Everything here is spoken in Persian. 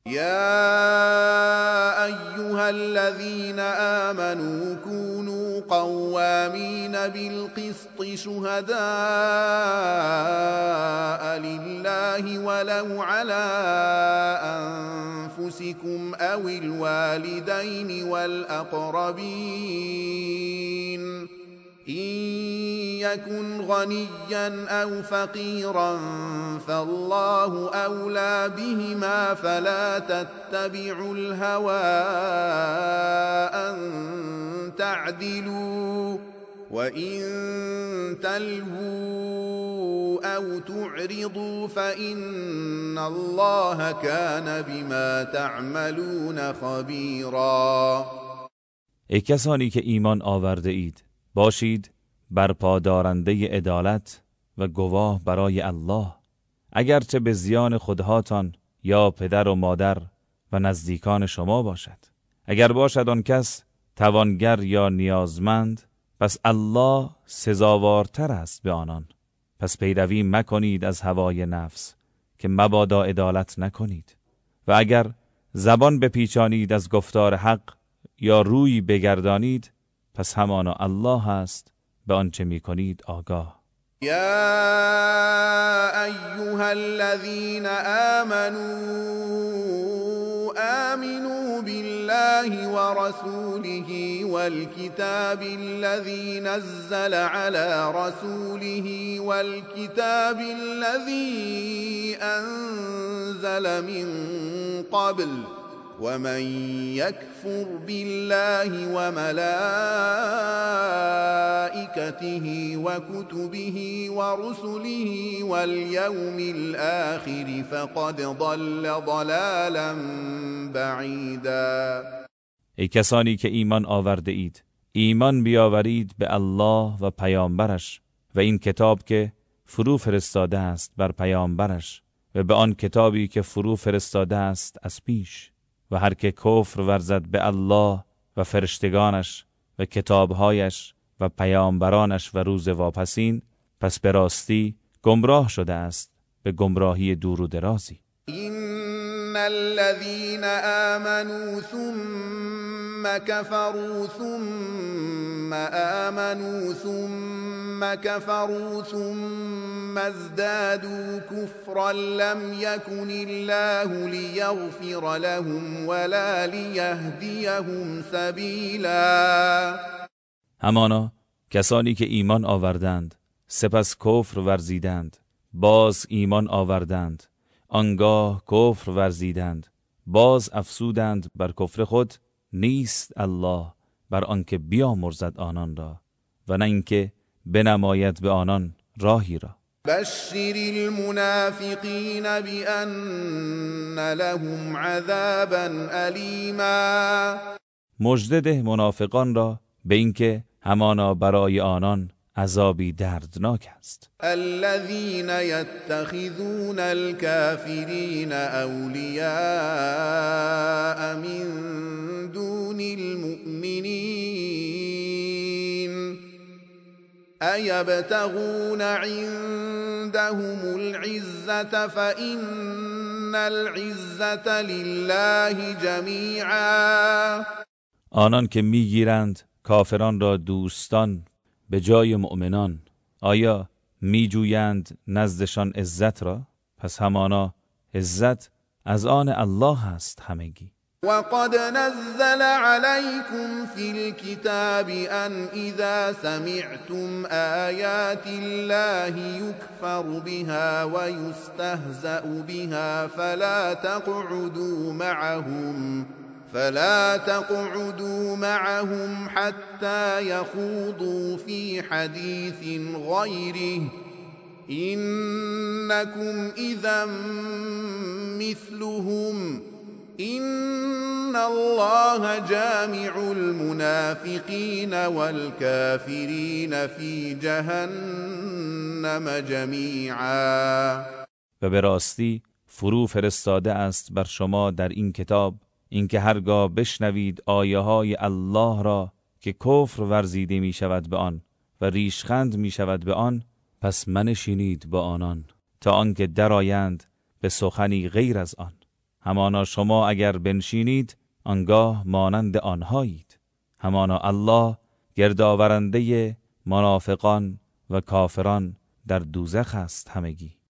يا أيها الذين آمنوا كونوا قوامين بالقسط شهداء لله ولو على أنفسكم أو الوالدين والأقربين إن يكن غنيا أو فقيرا فالله أولى بهما فلا تتبعوا الهوى أن تعدلوا وإن تلووا أو تعرضوا فإن الله كان بما تعملون خبيرا. ای کسانی که ایمان آورده اید، باشید برپادارنده عدالت و گواه برای الله، اگرچه به زیان خودهاتان یا پدر و مادر و نزدیکان شما باشد. اگر باشد آن کس توانگر یا نیازمند، پس الله سزاوارتر است به آنان. پس پیروی مکنید از هوای نفس که مبادا عدالت نکنید، و اگر زبان بپیچانید از گفتار حق یا روی بگردانید، پس همانا الله است به آنچه میکنید آگاه. يا أيها الذين آمنوا بالله ورسوله والكتاب الذي نزل على رسوله والكتاب الذي أنزل من قبل ومن يكفر بالله وملائكته وكتبه ورسله واليوم الآخر فقد ضل ضلالا بعیدا. ای کسانی که ایمان آورده اید، ایمان بیاورید به الله و پیامبرش و این کتاب که فرو فرستاده است بر پیامبرش و به آن کتابی که فرو فرستاده است از پیش. و هر که کفر ورزد به الله و فرشتگانش و کتابهایش و پیامبرانش و روز واپسین، پس به راستی گمراه شده است به گمراهی دور و درازی. إن الذين آمنوا ثم كفروا ثم آمنوا ثم كفروا ثم ازدادوا كفرا لم يكن الله ليغفر لهم ولا ليهديهم سبيلا. همانا کسانی که ایمان آوردند سپس کفر ورزیدند، باز ایمان آوردند، آنگاه کفر ورزیدند، باز افسودند بر کفر خود، نیست الله بر آنکه بیامرزد آنان را و نه اینکه بنماید به آنان راهی را. بشر المنافقین بأن لهم عذابا ألیما. مژده ده منافقان را به اینکه همانا برای آنان عذابی دردناک است. الذين يتخذون الكافرين أولياء من دون المؤمنين أيبتغون عندهم العزة فإن العزة لله جميعا. آنان که میگیرند کافران را دوستان به جای مؤمنان، آیا می جویند نزدشان عزت را؟ پس همانا عزت از آن الله است همگی. وقد نزل عليكم في الكتاب أن إذا سمعتم آيات الله يكفر بها ويستهزأ بها فلا تقعدوا معهم حتى يخوضوا في حديث غيره إنكم إذا مثلهم إن الله جامع المنافقين والكافرين في جهنم جميعا. و به راستی فرو فرستاده است بر شما در این کتاب اینکه هرگاه بشنوید آیه های الله را که کفر ورزیده می شود به آن و ریشخند می شود به آن، پس منشینید با آنان تا آنکه درآیند به سخنی غیر از آن. همانا شما اگر بنشینید آنگاه مانند آنهایید. همانا الله گردآورنده منافقان و کافران در دوزخ است همگی.